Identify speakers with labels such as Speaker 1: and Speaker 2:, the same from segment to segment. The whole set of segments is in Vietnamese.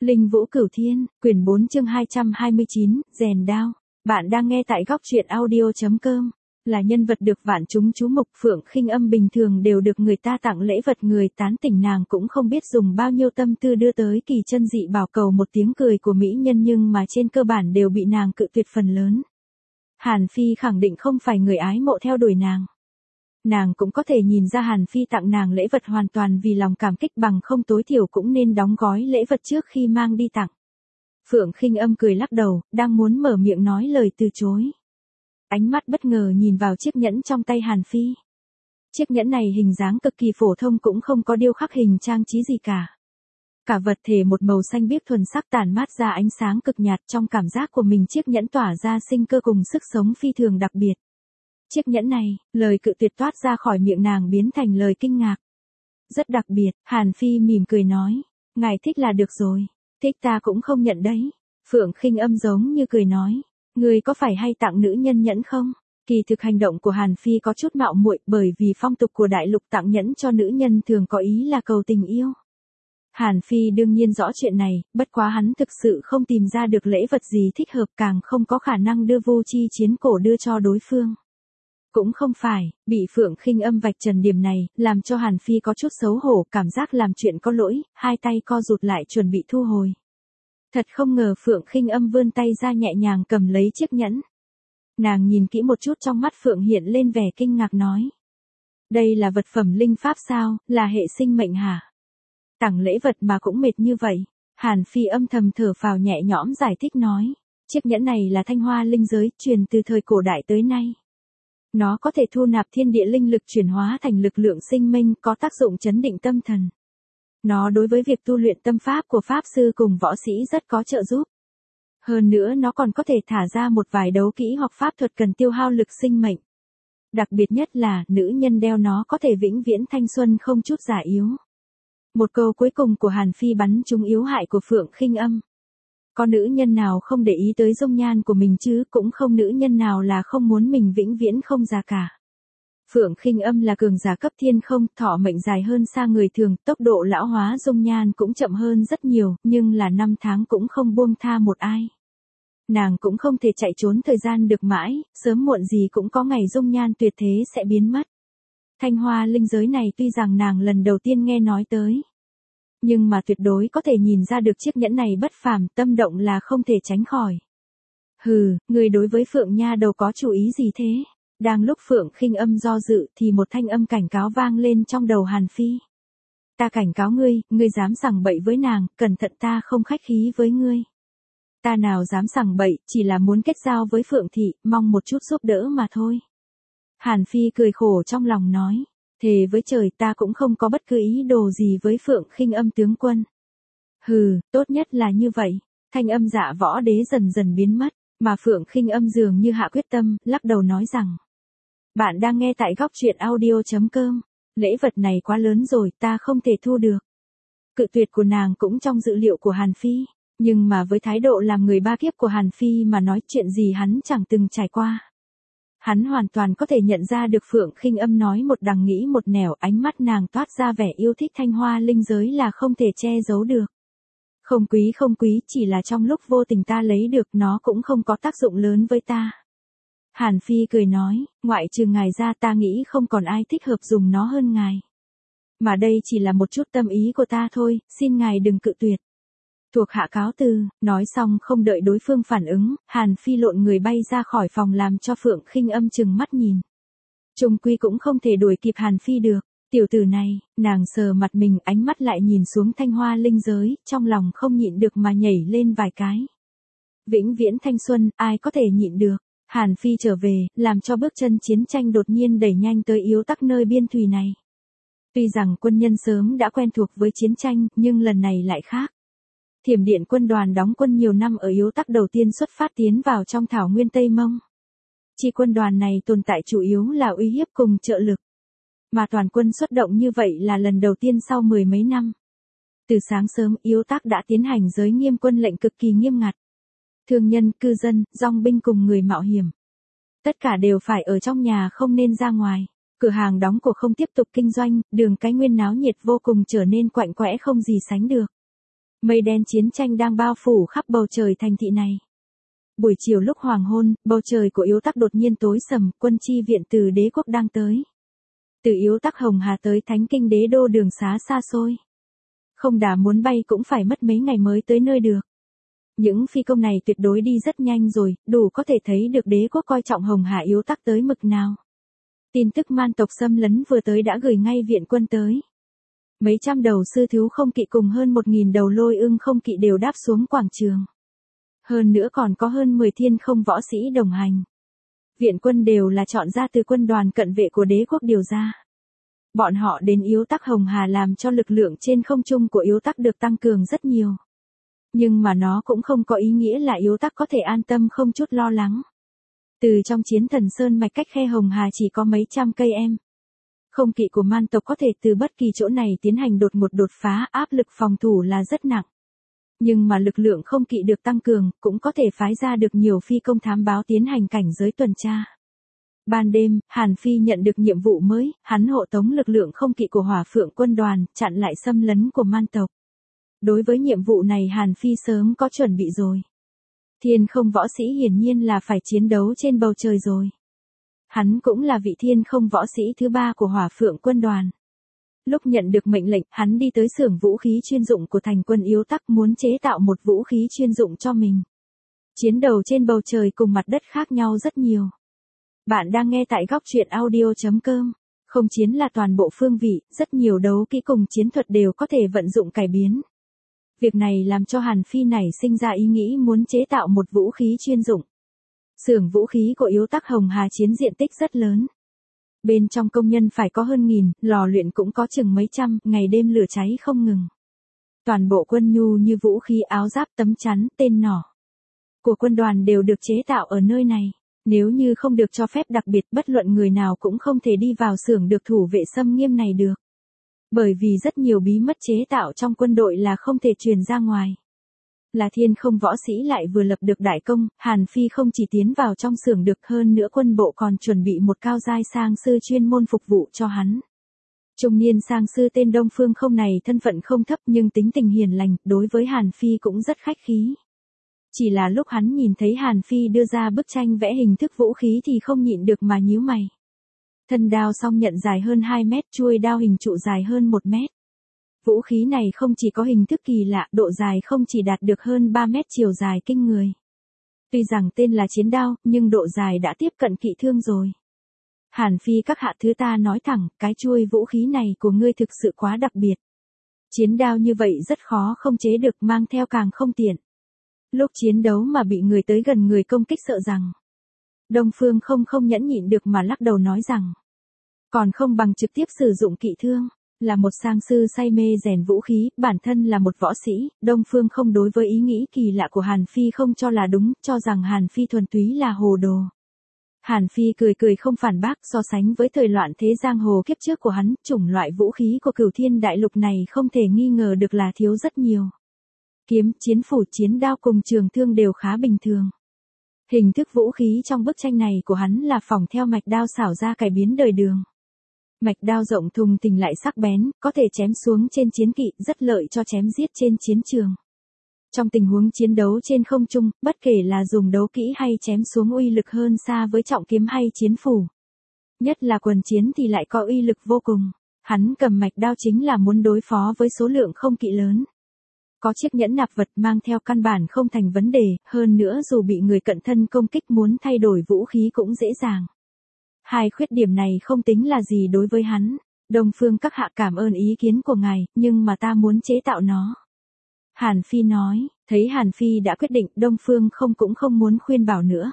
Speaker 1: Linh Vũ Cửu Thiên, quyển 4 chương 229, rèn đao. Bạn đang nghe tại góc truyện audio.com. Là nhân vật được vạn chúng chú mục, Phượng Khinh Âm bình thường đều được người ta tặng lễ vật, người tán tỉnh nàng cũng không biết dùng bao nhiêu tâm tư đưa tới kỳ chân dị bảo cầu một tiếng cười của mỹ nhân, nhưng mà trên cơ bản đều bị nàng cự tuyệt phần lớn. Hàn Phi khẳng định không phải người ái mộ theo đuổi nàng. Nàng cũng có thể nhìn ra Hàn Phi tặng nàng lễ vật hoàn toàn vì lòng cảm kích, bằng không tối thiểu cũng nên đóng gói lễ vật trước khi mang đi tặng. Phượng Khinh Âm cười lắc đầu, đang muốn mở miệng nói lời từ chối. Ánh mắt bất ngờ nhìn vào chiếc nhẫn trong tay Hàn Phi. Chiếc nhẫn này hình dáng cực kỳ phổ thông, cũng không có điêu khắc hình trang trí gì cả. Cả vật thể một màu xanh biếc thuần sắc, tản mát ra ánh sáng cực nhạt, trong cảm giác của mình chiếc nhẫn tỏa ra sinh cơ cùng sức sống phi thường đặc biệt. Chiếc nhẫn này, lời cự tuyệt toát ra khỏi miệng nàng biến thành lời kinh ngạc. Rất đặc biệt, Hàn Phi mỉm cười nói, ngài thích là được rồi, thích ta cũng không nhận đấy. Phượng Khinh Âm giống như cười nói, người có phải hay tặng nữ nhân nhẫn không? Kỳ thực hành động của Hàn Phi có chút mạo muội, bởi vì phong tục của đại lục tặng nhẫn cho nữ nhân thường có ý là cầu tình yêu. Hàn Phi đương nhiên rõ chuyện này, bất quá hắn thực sự không tìm ra được lễ vật gì thích hợp, càng không có khả năng đưa vô chi chiến cổ đưa cho đối phương. Cũng không phải, bị Phượng Khinh Âm vạch trần điểm này, làm cho Hàn Phi có chút xấu hổ, cảm giác làm chuyện có lỗi, hai tay co rụt lại chuẩn bị thu hồi. Thật không ngờ Phượng Khinh Âm vươn tay ra nhẹ nhàng cầm lấy chiếc nhẫn. Nàng nhìn kỹ một chút, trong mắt Phượng hiện lên vẻ kinh ngạc nói. Đây là vật phẩm linh pháp sao, là hệ sinh mệnh hả? Tặng lễ vật mà cũng mệt như vậy. Hàn Phi âm thầm thở phào nhẹ nhõm giải thích nói. Chiếc nhẫn này là thanh hoa linh giới, truyền từ thời cổ đại tới nay. Nó có thể thu nạp thiên địa linh lực chuyển hóa thành lực lượng sinh minh, có tác dụng chấn định tâm thần. Nó đối với việc tu luyện tâm pháp của pháp sư cùng võ sĩ rất có trợ giúp. Hơn nữa nó còn có thể thả ra một vài đấu kỹ hoặc pháp thuật cần tiêu hao lực sinh mệnh. Đặc biệt nhất là, nữ nhân đeo nó có thể vĩnh viễn thanh xuân không chút già yếu. Một câu cuối cùng của Hàn Phi bắn trúng yếu hại của Phượng Khinh Âm. Có nữ nhân nào không để ý tới dung nhan của mình chứ, cũng không nữ nhân nào là không muốn mình vĩnh viễn không già cả. Phượng Khinh Âm là cường giả cấp thiên không, thọ mệnh dài hơn xa người thường, tốc độ lão hóa dung nhan cũng chậm hơn rất nhiều, nhưng là năm tháng cũng không buông tha một ai. Nàng cũng không thể chạy trốn thời gian được mãi, sớm muộn gì cũng có ngày dung nhan tuyệt thế sẽ biến mất. Thanh hoa linh giới này tuy rằng nàng lần đầu tiên nghe nói tới, nhưng mà tuyệt đối có thể nhìn ra được chiếc nhẫn này bất phàm, tâm động là không thể tránh khỏi. Hừ, người đối với Phượng nha đầu có chủ ý gì thế? Đang lúc Phượng Khinh Âm do dự thì một thanh âm cảnh cáo vang lên trong đầu Hàn Phi. Ta cảnh cáo ngươi, ngươi dám sằng bậy với nàng, cẩn thận ta không khách khí với ngươi. Ta nào dám sằng bậy, chỉ là muốn kết giao với Phượng thị, mong một chút giúp đỡ mà thôi. Hàn Phi cười khổ trong lòng nói. Thề với trời, ta cũng không có bất cứ ý đồ gì với Phượng Khinh Âm tướng quân. Hừ, tốt nhất là như vậy. Thanh âm Dạ Võ Đế dần dần biến mất, mà Phượng Khinh Âm dường như hạ quyết tâm, lắc đầu nói rằng. Bạn đang nghe tại góc truyện audio.com. Lễ vật này quá lớn rồi, ta không thể thu được. Cự tuyệt của nàng cũng trong dự liệu của Hàn Phi, nhưng mà với thái độ làm người ba kiếp của Hàn Phi mà nói, chuyện gì hắn chẳng từng trải qua. Hắn hoàn toàn có thể nhận ra được Phượng Khinh Âm nói một đằng nghĩ một nẻo, ánh mắt nàng toát ra vẻ yêu thích thanh hoa linh giới là không thể che giấu được. Không quý, chỉ là trong lúc vô tình ta lấy được, nó cũng không có tác dụng lớn với ta. Hàn Phi cười nói, ngoại trừ ngài ra ta nghĩ không còn ai thích hợp dùng nó hơn ngài. Mà đây chỉ là một chút tâm ý của ta thôi, xin ngài đừng cự tuyệt. Thuộc hạ cáo từ, nói xong không đợi đối phương phản ứng, Hàn Phi lộn người bay ra khỏi phòng làm cho Phượng Khinh Âm chừng mắt nhìn. Chung quy cũng không thể đuổi kịp Hàn Phi được, tiểu tử này, nàng sờ mặt mình, ánh mắt lại nhìn xuống thanh hoa linh giới, trong lòng không nhịn được mà nhảy lên vài cái. Vĩnh viễn thanh xuân, ai có thể nhịn được. Hàn Phi trở về, làm cho bước chân chiến tranh đột nhiên đẩy nhanh tới yếu tắc nơi biên thùy này. Tuy rằng quân nhân sớm đã quen thuộc với chiến tranh, nhưng lần này lại khác. Thiểm điện quân đoàn đóng quân nhiều năm ở yếu tắc đầu tiên xuất phát tiến vào trong thảo nguyên Tây Mông. Chi quân đoàn này tồn tại chủ yếu là uy hiếp cùng trợ lực. Mà toàn quân xuất động như vậy là lần đầu tiên sau mười mấy năm. Từ sáng sớm, yếu tắc đã tiến hành giới nghiêm quân lệnh cực kỳ nghiêm ngặt. Thương nhân, cư dân, dòng binh cùng người mạo hiểm. Tất cả đều phải ở trong nhà, không nên ra ngoài. Cửa hàng đóng cửa không tiếp tục kinh doanh, đường cái nguyên náo nhiệt vô cùng, trở nên quạnh quẽ không gì sánh được. Mây đen chiến tranh đang bao phủ khắp bầu trời thành thị này. Buổi chiều lúc hoàng hôn, bầu trời của Yếu Tắc đột nhiên tối sầm, quân chi viện từ đế quốc đang tới. Từ Yếu Tắc Hồng Hà tới Thánh Kinh Đế đô đường xá xa xôi. Không đà muốn bay cũng phải mất mấy ngày mới tới nơi được. Những phi công này tuyệt đối đi rất nhanh rồi, đủ có thể thấy được đế quốc coi trọng Hồng Hà Yếu Tắc tới mực nào. Tin tức man tộc xâm lấn vừa tới đã gửi ngay viện quân tới. Mấy trăm đầu sư thiếu không kỵ cùng hơn 1.000 đầu lôi ưng không kỵ đều đáp xuống quảng trường. Hơn nữa còn có hơn 10 thiên không võ sĩ đồng hành. Viện quân đều là chọn ra từ quân đoàn cận vệ của đế quốc điều ra. Bọn họ đến Yếu Tắc Hồng Hà làm cho lực lượng trên không trung của Yếu Tắc được tăng cường rất nhiều. Nhưng mà nó cũng không có ý nghĩa là Yếu Tắc có thể an tâm không chút lo lắng. Từ trong chiến thần sơn mạch cách khe Hồng Hà chỉ có mấy trăm cây em. Không kỵ của man tộc có thể từ bất kỳ chỗ này tiến hành đột ngột đột phá, áp lực phòng thủ là rất nặng. Nhưng mà lực lượng không kỵ được tăng cường, cũng có thể phái ra được nhiều phi công thám báo tiến hành cảnh giới tuần tra. Ban đêm, Hàn Phi nhận được nhiệm vụ mới, hắn hộ tống lực lượng không kỵ của Hỏa Phượng quân đoàn, chặn lại xâm lấn của man tộc. Đối với nhiệm vụ này Hàn Phi sớm có chuẩn bị rồi. Thiên không võ sĩ hiển nhiên là phải chiến đấu trên bầu trời rồi. Hắn cũng là vị thiên không võ sĩ thứ 3 của Hỏa Phượng quân đoàn. Lúc nhận được mệnh lệnh, hắn đi tới xưởng vũ khí chuyên dụng của thành quân Yếu Tắc muốn chế tạo một vũ khí chuyên dụng cho mình. Chiến đấu trên bầu trời cùng mặt đất khác nhau rất nhiều. Bạn đang nghe tại góc truyện audio.com. Không chiến là toàn bộ phương vị, rất nhiều đấu kỹ cùng chiến thuật đều có thể vận dụng cải biến. Việc này làm cho Hàn Phi nảy sinh ra ý nghĩ muốn chế tạo một vũ khí chuyên dụng. Xưởng vũ khí của Yếu Tắc Hồng Hà chiến diện tích rất lớn. Bên trong công nhân phải có hơn 1.000, lò luyện cũng có chừng mấy trăm, ngày đêm lửa cháy không ngừng. Toàn bộ quân nhu như vũ khí áo giáp tấm chắn, tên nỏ của quân đoàn đều được chế tạo ở nơi này. Nếu như không được cho phép đặc biệt, bất luận người nào cũng không thể đi vào xưởng được thủ vệ xâm nghiêm này được. Bởi vì rất nhiều bí mật chế tạo trong quân đội là không thể truyền ra ngoài. Là thiên không võ sĩ lại vừa lập được đại công, Hàn Phi không chỉ tiến vào trong xưởng được, hơn nữa quân bộ còn chuẩn bị một cao giai sang sư chuyên môn phục vụ cho hắn. Trung niên sang sư tên Đông Phương Không này thân phận không thấp nhưng tính tình hiền lành, đối với Hàn Phi cũng rất khách khí. Chỉ là lúc hắn nhìn thấy Hàn Phi đưa ra bức tranh vẽ hình thức vũ khí thì không nhịn được mà nhíu mày. Thân đao song nhận dài hơn 2 mét, chuôi đao hình trụ dài hơn 1 mét. Vũ khí này không chỉ có hình thức kỳ lạ, độ dài không chỉ đạt được hơn 3 mét, chiều dài kinh người. Tuy rằng tên là chiến đao, nhưng độ dài đã tiếp cận kỵ thương rồi. Hàn Phi các hạ thứ ta nói thẳng, cái chuôi vũ khí này của ngươi thực sự quá đặc biệt. Chiến đao như vậy rất khó không chế được, mang theo càng không tiện. Lúc chiến đấu mà bị người tới gần người công kích sợ rằng. Đông Phương không nhẫn nhịn được mà lắc đầu nói rằng. Còn không bằng trực tiếp sử dụng kỵ thương. Là một sang sư say mê rèn vũ khí, bản thân là một võ sĩ, Đông Phương Không đối với ý nghĩ kỳ lạ của Hàn Phi không cho là đúng, cho rằng Hàn Phi thuần túy là hồ đồ. Hàn Phi cười không phản bác, so sánh với thời loạn thế giang hồ kiếp trước của hắn, chủng loại vũ khí của Cửu Thiên Đại Lục này không thể nghi ngờ được là thiếu rất nhiều. Kiếm, chiến phủ, chiến đao cùng trường thương đều khá bình thường. Hình thức vũ khí trong bức tranh này của hắn là phỏng theo mạch đao xảo ra cải biến đời Đường. Mạch đao rộng thùng thình lại sắc bén, có thể chém xuống trên chiến kỵ, rất lợi cho chém giết trên chiến trường. Trong tình huống chiến đấu trên không trung, bất kể là dùng đấu kỹ hay chém xuống uy lực hơn xa với trọng kiếm hay chiến phủ. Nhất là quần chiến thì lại có uy lực vô cùng. Hắn cầm mạch đao chính là muốn đối phó với số lượng không kỵ lớn. Có chiếc nhẫn nạp vật mang theo căn bản không thành vấn đề, hơn nữa dù bị người cận thân công kích muốn thay đổi vũ khí cũng dễ dàng. Hai khuyết điểm này không tính là gì đối với hắn. Đông Phương các hạ cảm ơn ý kiến của ngài, nhưng mà ta muốn chế tạo nó. Hàn Phi nói, thấy Hàn Phi đã quyết định, Đông Phương cũng không muốn khuyên bảo nữa.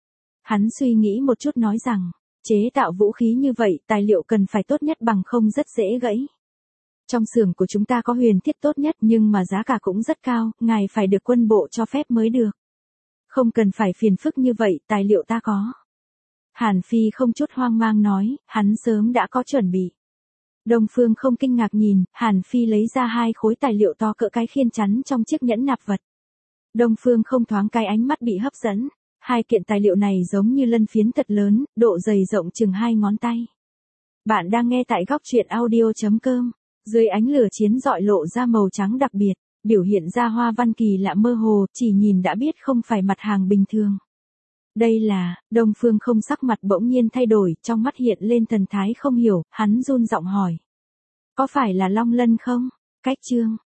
Speaker 1: Hắn suy nghĩ một chút nói rằng, chế tạo vũ khí như vậy, tài liệu cần phải tốt nhất bằng không rất dễ gãy. Trong xưởng của chúng ta có huyền thiết tốt nhất nhưng mà giá cả cũng rất cao, ngài phải được quân bộ cho phép mới được. Không cần phải phiền phức như vậy, tài liệu ta có. Hàn Phi không chút hoang mang nói, hắn sớm đã có chuẩn bị. Đông Phương không kinh ngạc nhìn, Hàn Phi lấy ra 2 khối tài liệu to cỡ cái khiên chắn trong chiếc nhẫn nạp vật. Đông Phương không thoáng cái ánh mắt bị hấp dẫn. 2 kiện tài liệu này giống như lân phiến thật lớn, độ dày rộng chừng 2 ngón tay. Bạn đang nghe tại góc truyện audio.com. Dưới ánh lửa chiến rọi lộ ra màu trắng đặc biệt. biểu hiện ra hoa văn kỳ lạ mơ hồ, chỉ nhìn đã biết không phải mặt hàng bình thường. Đây là, Đông Phương Không sắc mặt bỗng nhiên thay đổi, trong mắt hiện lên thần thái không hiểu, hắn run giọng hỏi. Có phải là long lân không? Cách chương.